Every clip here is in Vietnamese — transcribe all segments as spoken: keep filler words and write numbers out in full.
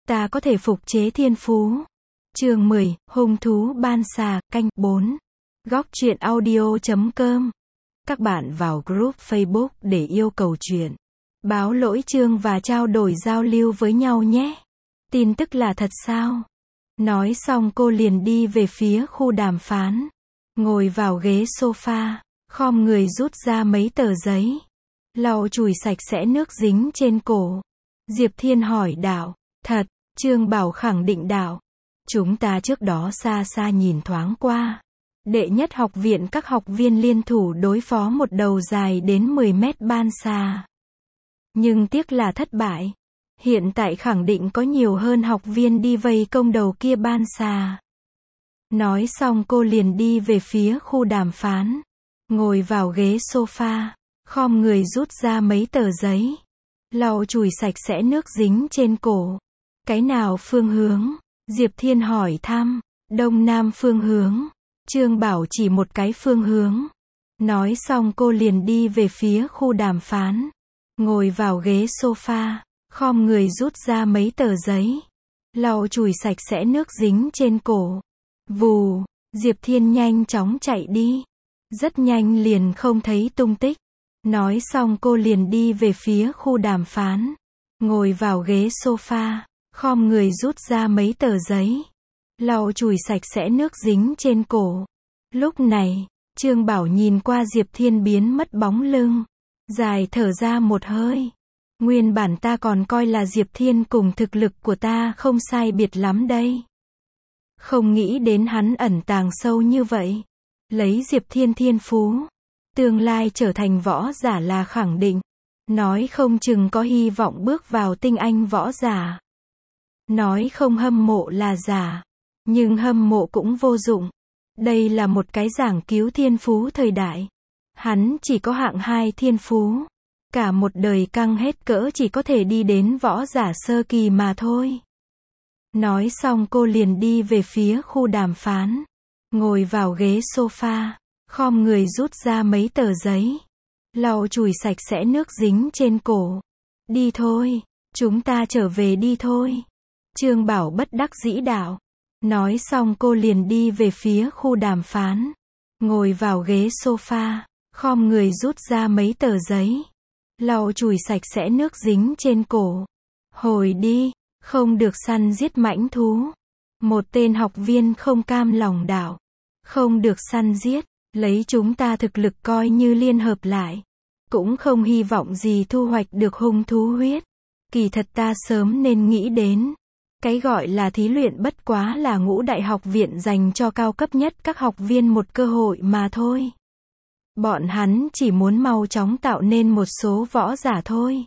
ta có thể phục chế thiên phú. Chương mười, hung thú ban xà, canh bốn. Góc truyện audio chấm com. Các bạn vào group Facebook để yêu cầu truyện, báo lỗi chương và trao đổi giao lưu với nhau nhé. Tin tức là thật sao? Nói xong cô liền đi về phía khu đàm phán. Ngồi vào ghế sofa, khom người rút ra mấy tờ giấy. Lau chùi sạch sẽ nước dính trên cổ. Diệp Thiên hỏi đạo, thật, Trương Bảo khẳng định đạo. Chúng ta trước đó xa xa nhìn thoáng qua. Đệ nhất học viện các học viên liên thủ đối phó một đầu dài đến mười mét ban xà. Nhưng tiếc là thất bại. Hiện tại khẳng định có nhiều hơn học viên đi vây công đầu kia ban xà. Nói xong cô liền đi về phía khu đàm phán. Ngồi vào ghế sofa, khom người rút ra mấy tờ giấy. Lau chùi sạch sẽ nước dính trên cổ. Cái nào phương hướng? Diệp Thiên hỏi thăm. Đông Nam phương hướng. Trương Bảo chỉ một cái phương hướng. Nói xong cô liền đi về phía khu đàm phán. Ngồi vào ghế sofa, khom người rút ra mấy tờ giấy. Lau chùi sạch sẽ nước dính trên cổ. Vù, Diệp Thiên nhanh chóng chạy đi. Rất nhanh liền không thấy tung tích. Nói xong cô liền đi về phía khu đàm phán. Ngồi vào ghế sofa, khom người rút ra mấy tờ giấy. Lau chùi sạch sẽ nước dính trên cổ. Lúc này, Trương Bảo nhìn qua Diệp Thiên biến mất bóng lưng. Dài thở ra một hơi. Nguyên bản ta còn coi là Diệp Thiên cùng thực lực của ta không sai biệt lắm đây. Không nghĩ đến hắn ẩn tàng sâu như vậy. Lấy Diệp Thiên thiên phú, tương lai trở thành võ giả là khẳng định. Nói không chừng có hy vọng bước vào tinh anh võ giả. Nói không hâm mộ là giả. Nhưng hâm mộ cũng vô dụng. Đây là một cái giảng cứu thiên phú thời đại. Hắn chỉ có hạng hai thiên phú. Cả một đời căng hết cỡ chỉ có thể đi đến võ giả sơ kỳ mà thôi. Nói xong cô liền đi về phía khu đàm phán. Ngồi vào ghế sofa, khom người rút ra mấy tờ giấy. Lau chùi sạch sẽ nước dính trên cổ. Đi thôi, chúng ta trở về đi thôi. Trương Bảo bất đắc dĩ đạo. Nói xong cô liền đi về phía khu đàm phán. Ngồi vào ghế sofa, khom người rút ra mấy tờ giấy. Lau chùi sạch sẽ nước dính trên cổ. Hồi đi, không được săn giết mãnh thú. Một tên học viên không cam lòng đạo. Không được săn giết, lấy chúng ta thực lực coi như liên hợp lại. Cũng không hy vọng gì thu hoạch được hung thú huyết. Kỳ thật ta sớm nên nghĩ đến. Cái gọi là thí luyện bất quá là ngũ đại học viện dành cho cao cấp nhất các học viên một cơ hội mà thôi. Bọn hắn chỉ muốn mau chóng tạo nên một số võ giả thôi.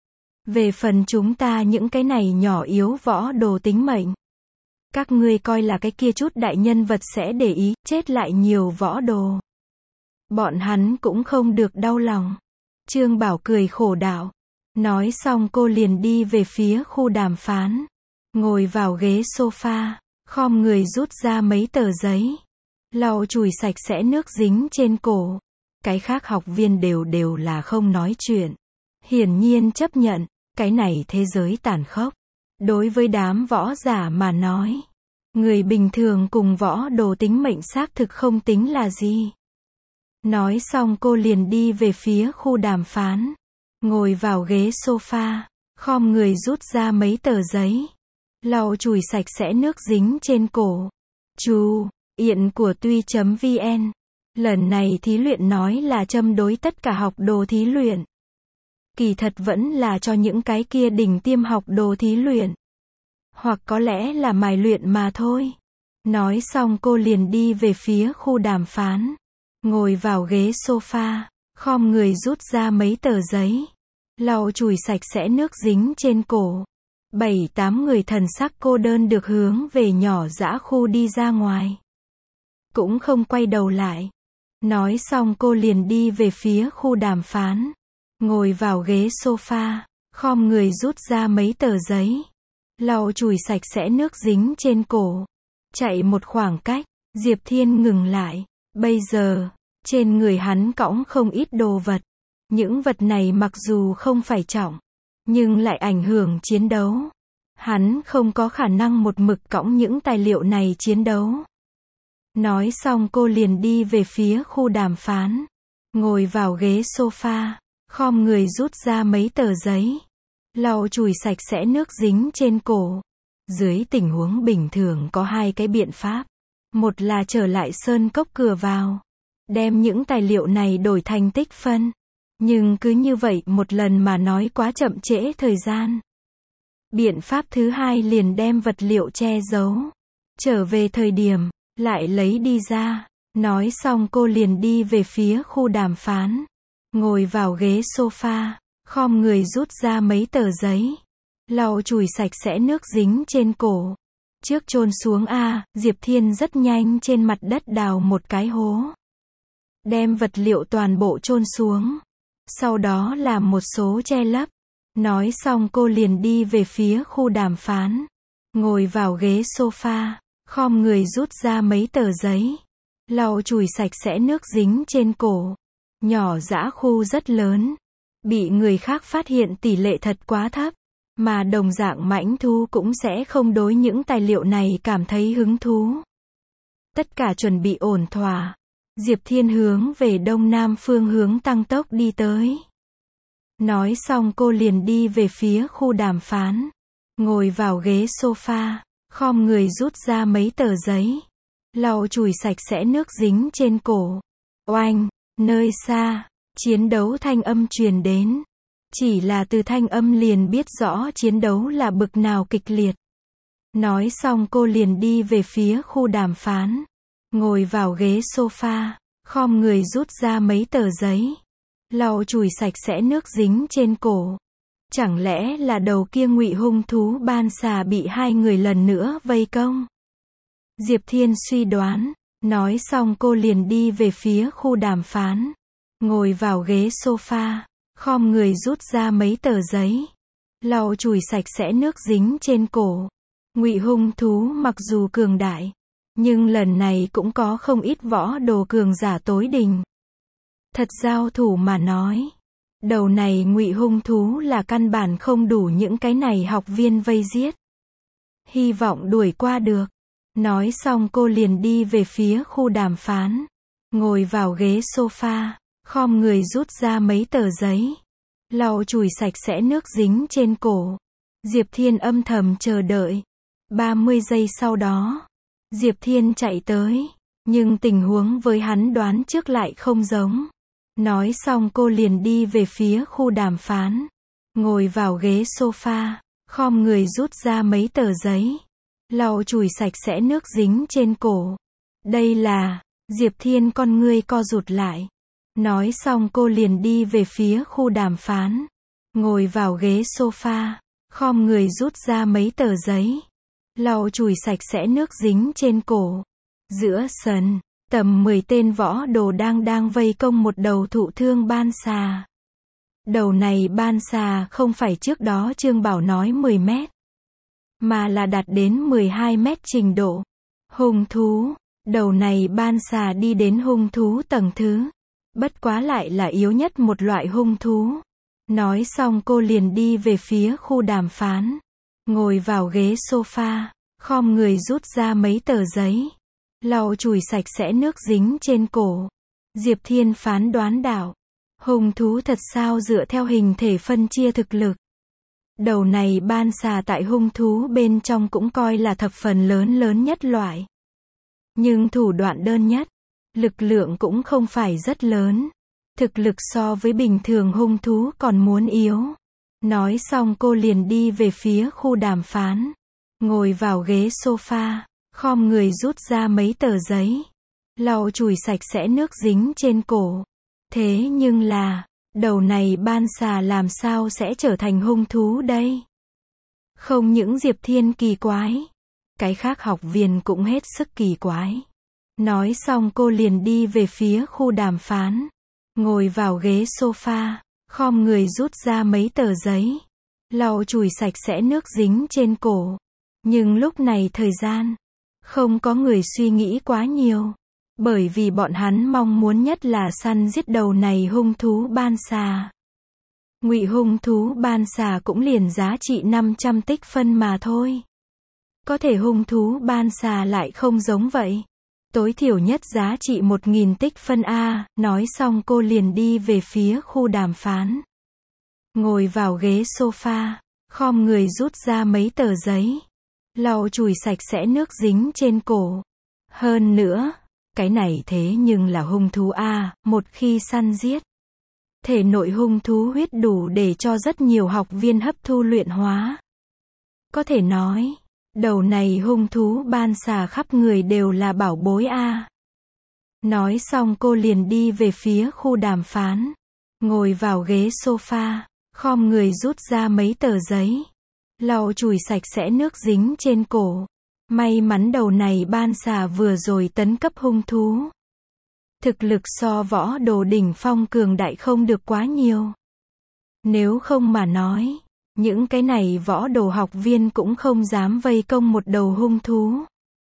Về phần chúng ta những cái này nhỏ yếu võ đồ tính mệnh. Các ngươi coi là cái kia chút đại nhân vật sẽ để ý, chết lại nhiều võ đồ. Bọn hắn cũng không được đau lòng. Trương Bảo cười khổ đạo. Nói xong cô liền đi về phía khu đàm phán. Ngồi vào ghế sofa, khom người rút ra mấy tờ giấy. Lau chùi sạch sẽ nước dính trên cổ. Cái khác học viên đều đều là không nói chuyện. Hiển nhiên chấp nhận, cái này thế giới tàn khốc. Đối với đám võ giả mà nói, người bình thường cùng võ đồ tính mệnh xác thực không tính là gì. Nói xong cô liền đi về phía khu đàm phán. Ngồi vào ghế sofa, khom người rút ra mấy tờ giấy. Lau chùi sạch sẽ nước dính trên cổ. Chú, yện của tuy.vn. Lần này thí luyện nói là châm đối tất cả học đồ thí luyện. Kỳ thật vẫn là cho những cái kia đỉnh tiêm học đồ thí luyện. Hoặc có lẽ là mài luyện mà thôi. Nói xong cô liền đi về phía khu đàm phán. Ngồi vào ghế sofa, khom người rút ra mấy tờ giấy. Lau chùi sạch sẽ nước dính trên cổ. Bảy tám người thần sắc cô đơn được hướng về nhỏ dã khu đi ra ngoài. Cũng không quay đầu lại. Nói xong cô liền đi về phía khu đàm phán. Ngồi vào ghế sofa, khom người rút ra mấy tờ giấy. Lau chùi sạch sẽ nước dính trên cổ. Chạy một khoảng cách, Diệp Thiên ngừng lại. Bây giờ, trên người hắn cõng không ít đồ vật. Những vật này mặc dù không phải trọng, nhưng lại ảnh hưởng chiến đấu. Hắn không có khả năng một mực cõng những tài liệu này chiến đấu. Nói xong cô liền đi về phía khu đàm phán. Ngồi vào ghế sofa, khom người rút ra mấy tờ giấy. Lau chùi sạch sẽ nước dính trên cổ. Dưới tình huống bình thường có hai cái biện pháp. Một là trở lại sơn cốc cửa vào. Đem những tài liệu này đổi thành tích phân. Nhưng cứ như vậy một lần mà nói quá chậm trễ thời gian. Biện pháp thứ hai liền đem vật liệu che giấu. Trở về thời điểm, lại lấy đi ra. Nói xong cô liền đi về phía khu đàm phán. Ngồi vào ghế sofa, khom người rút ra mấy tờ giấy. Lau chùi sạch sẽ nước dính trên cổ. Trước chôn xuống A, Diệp Thiên rất nhanh trên mặt đất đào một cái hố. Đem vật liệu toàn bộ chôn xuống. Sau đó làm một số che lấp. Nói xong cô liền đi về phía khu đàm phán. Ngồi vào ghế sofa, khom người rút ra mấy tờ giấy. Lau chùi sạch sẽ nước dính trên cổ. Nhỏ dã khu rất lớn. Bị người khác phát hiện tỷ lệ thật quá thấp. Mà đồng dạng mãnh thú cũng sẽ không đối những tài liệu này cảm thấy hứng thú. Tất cả chuẩn bị ổn thỏa. Diệp Thiên hướng về đông nam phương hướng tăng tốc đi tới. Nói xong cô liền đi về phía khu đàm phán. Ngồi vào ghế sofa, khom người rút ra mấy tờ giấy. Lau chùi sạch sẽ nước dính trên cổ. Oanh, nơi xa, chiến đấu thanh âm truyền đến. Chỉ là từ thanh âm liền biết rõ chiến đấu là bực nào kịch liệt. Nói xong cô liền đi về phía khu đàm phán. Ngồi vào ghế sofa, khom người rút ra mấy tờ giấy. Lau chùi sạch sẽ nước dính trên cổ. Chẳng lẽ là đầu kia ngụy hung thú ban xà bị hai người lần nữa vây công? Diệp Thiên suy đoán. Nói xong cô liền đi về phía khu đàm phán. Ngồi vào ghế sofa, khom người rút ra mấy tờ giấy. Lau chùi sạch sẽ nước dính trên cổ. Ngụy hung thú mặc dù cường đại, nhưng lần này cũng có không ít võ đồ cường giả tối đỉnh. Thật giao thủ mà nói, đầu này ngụy hung thú là căn bản không đủ những cái này học viên vây giết. Hy vọng đuổi qua được. Nói xong cô liền đi về phía khu đàm phán. Ngồi vào ghế sofa, khom người rút ra mấy tờ giấy. Lau chùi sạch sẽ nước dính trên cổ. Diệp Thiên âm thầm chờ đợi. ba mươi giây sau đó, Diệp Thiên chạy tới. Nhưng tình huống với hắn đoán trước lại không giống. Nói xong cô liền đi về phía khu đàm phán. Ngồi vào ghế sofa, khom người rút ra mấy tờ giấy. Lau chùi sạch sẽ nước dính trên cổ. Đây là, Diệp Thiên con ngươi co rụt lại. Nói xong cô liền đi về phía khu đàm phán. Ngồi vào ghế sofa, khom người rút ra mấy tờ giấy. Lau chùi sạch sẽ nước dính trên cổ. Giữa sân, tầm mười tên võ đồ đang đang vây công một đầu thụ thương ban xà. Đầu này ban xà không phải trước đó Trương Bảo nói mười mét. Mà là đạt đến mười hai mét trình độ. Hung thú, đầu này ban xà đi đến hung thú tầng thứ. Bất quá lại là yếu nhất một loại hung thú. Nói xong cô liền đi về phía khu đàm phán. Ngồi vào ghế sofa, khom người rút ra mấy tờ giấy. Lau chùi sạch sẽ nước dính trên cổ. Diệp Thiên phán đoán đạo. Hung thú thật sao dựa theo hình thể phân chia thực lực. Đầu này ban xà tại hung thú bên trong cũng coi là thập phần lớn lớn nhất loại. Nhưng thủ đoạn đơn nhất. Lực lượng cũng không phải rất lớn. Thực lực so với bình thường hung thú còn muốn yếu. Nói xong cô liền đi về phía khu đàm phán. Ngồi vào ghế sofa, khom người rút ra mấy tờ giấy. Lau chùi sạch sẽ nước dính trên cổ. Thế nhưng là, đầu này ban xà làm sao sẽ trở thành hung thú đây? Không những Diệp Thiên kỳ quái, cái khác học viên cũng hết sức kỳ quái. Nói xong cô liền đi về phía khu đàm phán. Ngồi vào ghế sofa, khom người rút ra mấy tờ giấy. Lau chùi sạch sẽ nước dính trên cổ. Nhưng lúc này thời gian, không có người suy nghĩ quá nhiều. Bởi vì bọn hắn mong muốn nhất là săn giết đầu này hung thú ban xà. Ngụy hung thú ban xà cũng liền giá trị năm trăm tích phân mà thôi. Có thể hung thú ban xà lại không giống vậy. Tối thiểu nhất giá trị một nghìn tích phân a, nói xong cô liền đi về phía khu đàm phán. Ngồi vào ghế sofa, khom người rút ra mấy tờ giấy. Lau chùi sạch sẽ nước dính trên cổ. Hơn nữa, cái này thế nhưng là hung thú a, một khi săn giết. Thể nội hung thú huyết đủ để cho rất nhiều học viên hấp thu luyện hóa. Có thể nói, đầu này hung thú ban xà khắp người đều là bảo bối a. Nói xong cô liền đi về phía khu đàm phán. Ngồi vào ghế sofa, khom người rút ra mấy tờ giấy. Lau chùi sạch sẽ nước dính trên cổ. May mắn đầu này ban xà vừa rồi tấn cấp hung thú. Thực lực so võ đồ đỉnh phong cường đại không được quá nhiều. Nếu không mà nói, những cái này võ đồ học viên cũng không dám vây công một đầu hung thú.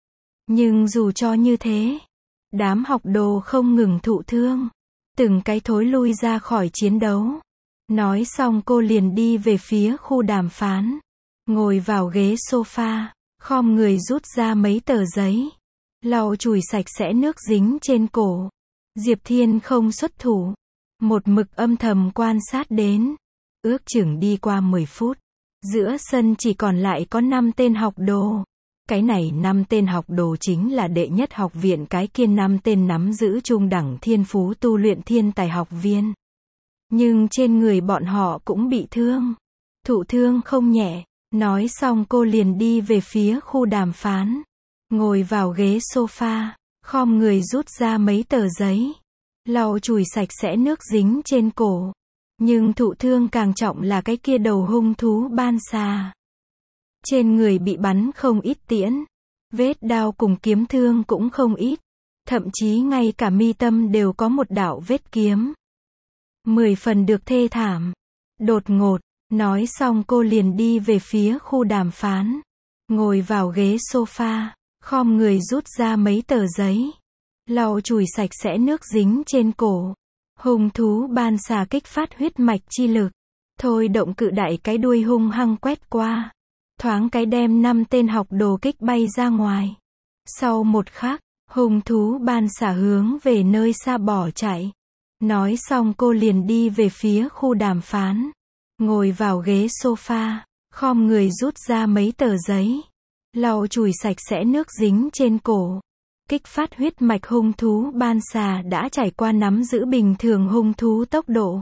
Nhưng dù cho như thế, đám học đồ không ngừng thụ thương. Từng cái thối lui ra khỏi chiến đấu. Nói xong cô liền đi về phía khu đàm phán. Ngồi vào ghế sofa, khom người rút ra mấy tờ giấy. Lau chùi sạch sẽ nước dính trên cổ. Diệp Thiên không xuất thủ. Một mực âm thầm quan sát đến. Ước chừng đi qua mười phút. Giữa sân chỉ còn lại có năm tên học đồ. Cái này năm tên học đồ chính là đệ nhất học viện, cái kia năm tên nắm giữ trung đẳng thiên phú tu luyện thiên tài học viên. Nhưng trên người bọn họ cũng bị thương. Thụ thương không nhẹ. Nói xong cô liền đi về phía khu đàm phán. Ngồi vào ghế sofa, khom người rút ra mấy tờ giấy. Lau chùi sạch sẽ nước dính trên cổ. Nhưng thụ thương càng trọng là cái kia đầu hung thú ban xà. Trên người bị bắn không ít tiễn. Vết đao cùng kiếm thương cũng không ít. Thậm chí ngay cả mi tâm đều có một đạo vết kiếm. Mười phần được thê thảm. Đột ngột, nói xong cô liền đi về phía khu đàm phán. Ngồi vào ghế sofa, khom người rút ra mấy tờ giấy. Lau chùi sạch sẽ nước dính trên cổ. Hung thú ban xà kích phát huyết mạch chi lực. Thôi động cự đại cái đuôi hung hăng quét qua. Thoáng cái đem năm tên học đồ kích bay ra ngoài. Sau một khắc, hung thú ban xà hướng về nơi xa bỏ chạy. Nói xong cô liền đi về phía khu đàm phán. Ngồi vào ghế sofa, khom người rút ra mấy tờ giấy. Lau chùi sạch sẽ nước dính trên cổ. Kích phát huyết mạch hung thú ban xà đã trải qua nắm giữ bình thường hung thú tốc độ.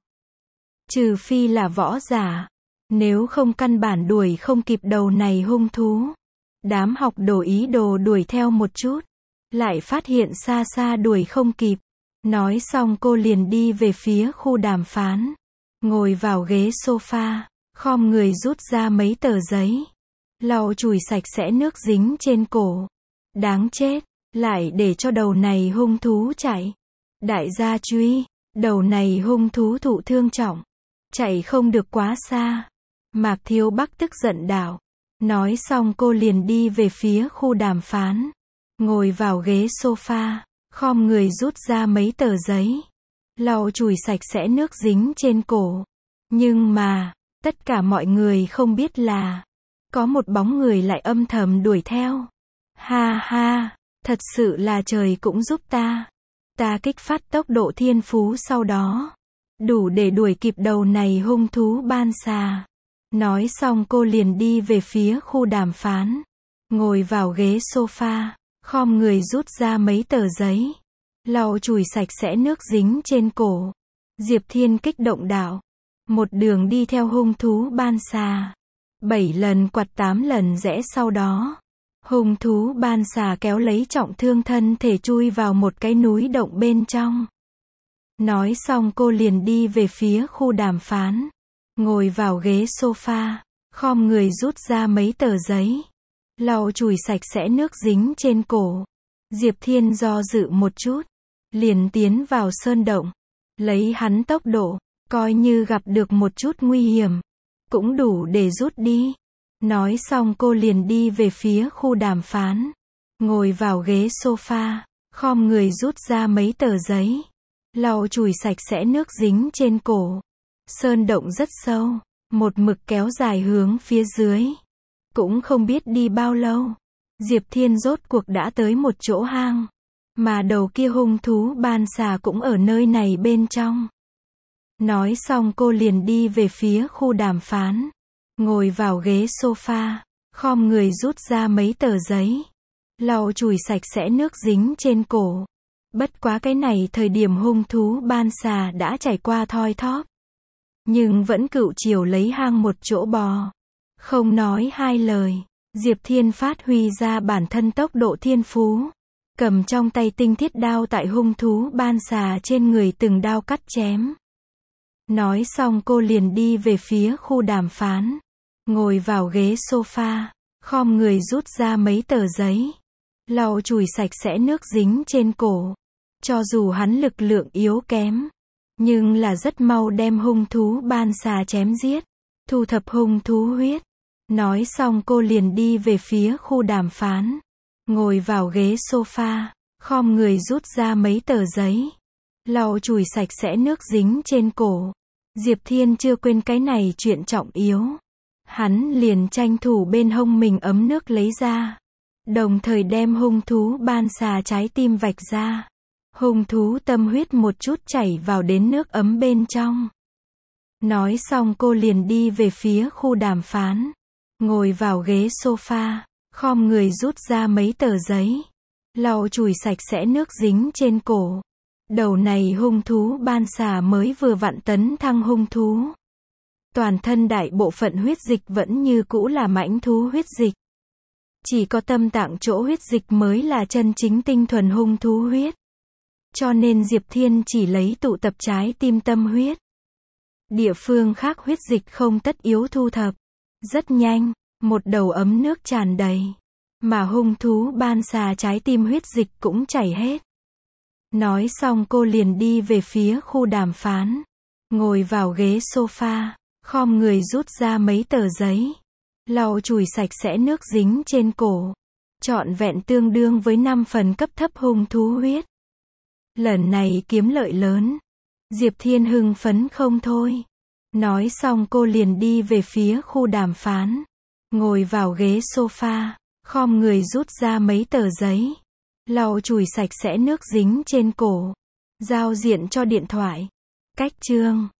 Trừ phi là võ giả. Nếu không căn bản đuổi không kịp đầu này hung thú. Đám học đồ ý đồ đuổi theo một chút. Lại phát hiện xa xa đuổi không kịp. Nói xong cô liền đi về phía khu đàm phán. Ngồi vào ghế sofa, khom người rút ra mấy tờ giấy. Lau chùi sạch sẽ nước dính trên cổ. Đáng chết, lại để cho đầu này hung thú chạy. Đại gia truy, đầu này hung thú thụ thương trọng. Chạy không được quá xa. Mạc Thiếu Bắc tức giận đảo. Nói xong cô liền đi về phía khu đàm phán. Ngồi vào ghế sofa, khom người rút ra mấy tờ giấy. Lau chùi sạch sẽ nước dính trên cổ. Nhưng mà, tất cả mọi người không biết là, có một bóng người lại âm thầm đuổi theo. Ha ha, thật sự là trời cũng giúp ta. Ta kích phát tốc độ thiên phú sau đó. Đủ để đuổi kịp đầu này hung thú ban xà. Nói xong cô liền đi về phía khu đàm phán. Ngồi vào ghế sofa, khom người rút ra mấy tờ giấy. Lau chùi sạch sẽ nước dính trên cổ. Diệp Thiên kích động đạo. Một đường đi theo hung thú ban xà. Bảy lần quặt tám lần rẽ sau đó. Hung thú ban xà kéo lấy trọng thương thân thể chui vào một cái núi động bên trong. Nói xong cô liền đi về phía khu đàm phán. Ngồi vào ghế sofa, khom người rút ra mấy tờ giấy. Lau chùi sạch sẽ nước dính trên cổ. Diệp Thiên do dự một chút. Liền tiến vào sơn động. Lấy hắn tốc độ, coi như gặp được một chút nguy hiểm. Cũng đủ để rút đi. Nói xong cô liền đi về phía khu đàm phán. Ngồi vào ghế sofa, khom người rút ra mấy tờ giấy. Lau chùi sạch sẽ nước dính trên cổ. Sơn động rất sâu, một mực kéo dài hướng phía dưới. Cũng không biết đi bao lâu, Diệp Thiên rốt cuộc đã tới một chỗ hang. Mà đầu kia hung thú ban xà cũng ở nơi này bên trong. Nói xong cô liền đi về phía khu đàm phán. Ngồi vào ghế sofa, khom người rút ra mấy tờ giấy. Lau chùi sạch sẽ nước dính trên cổ. Bất quá cái này thời điểm hung thú ban xà đã trải qua thoi thóp. Nhưng vẫn cựu chiều lấy hang một chỗ bò. Không nói hai lời, Diệp Thiên phát huy ra bản thân tốc độ thiên phú. Cầm trong tay tinh thiết đao tại hung thú ban xà trên người từng đao cắt chém. Nói xong cô liền đi về phía khu đàm phán. Ngồi vào ghế sofa, khom người rút ra mấy tờ giấy. Lau chùi sạch sẽ nước dính trên cổ. Cho dù hắn lực lượng yếu kém, nhưng là rất mau đem hung thú ban xà chém giết. Thu thập hung thú huyết. Nói xong cô liền đi về phía khu đàm phán. Ngồi vào ghế sofa, khom người rút ra mấy tờ giấy. Lau chùi sạch sẽ nước dính trên cổ. Diệp Thiên chưa quên cái này chuyện trọng yếu. Hắn liền tranh thủ bên hông mình ấm nước lấy ra. Đồng thời đem hung thú ban xà trái tim vạch ra. Hung thú tâm huyết một chút chảy vào đến nước ấm bên trong. Nói xong cô liền đi về phía khu đàm phán. Ngồi vào ghế sofa, khom người rút ra mấy tờ giấy. Lau chùi sạch sẽ nước dính trên cổ. Đầu này hung thú ban xà mới vừa vặn tấn thăng hung thú. Toàn thân đại bộ phận huyết dịch vẫn như cũ là mãnh thú huyết dịch. Chỉ có tâm tạng chỗ huyết dịch mới là chân chính tinh thuần hung thú huyết. Cho nên Diệp Thiên chỉ lấy tụ tập trái tim tâm huyết. Địa phương khác huyết dịch không tất yếu thu thập. Rất nhanh, một đầu ấm nước tràn đầy. Mà hung thú ban xà trái tim huyết dịch cũng chảy hết. Nói xong cô liền đi về phía khu đàm phán. Ngồi vào ghế sofa, khom người rút ra mấy tờ giấy. Lau chùi sạch sẽ nước dính trên cổ. Trọn vẹn tương đương với năm phần cấp thấp hung thú huyết. Lần này kiếm lợi lớn. Diệp Thiên hưng phấn không thôi. Nói xong cô liền đi về phía khu đàm phán. Ngồi vào ghế sofa, khom người rút ra mấy tờ giấy. Lau chùi sạch sẽ nước dính trên cổ. Giao diện cho điện thoại. Cách chương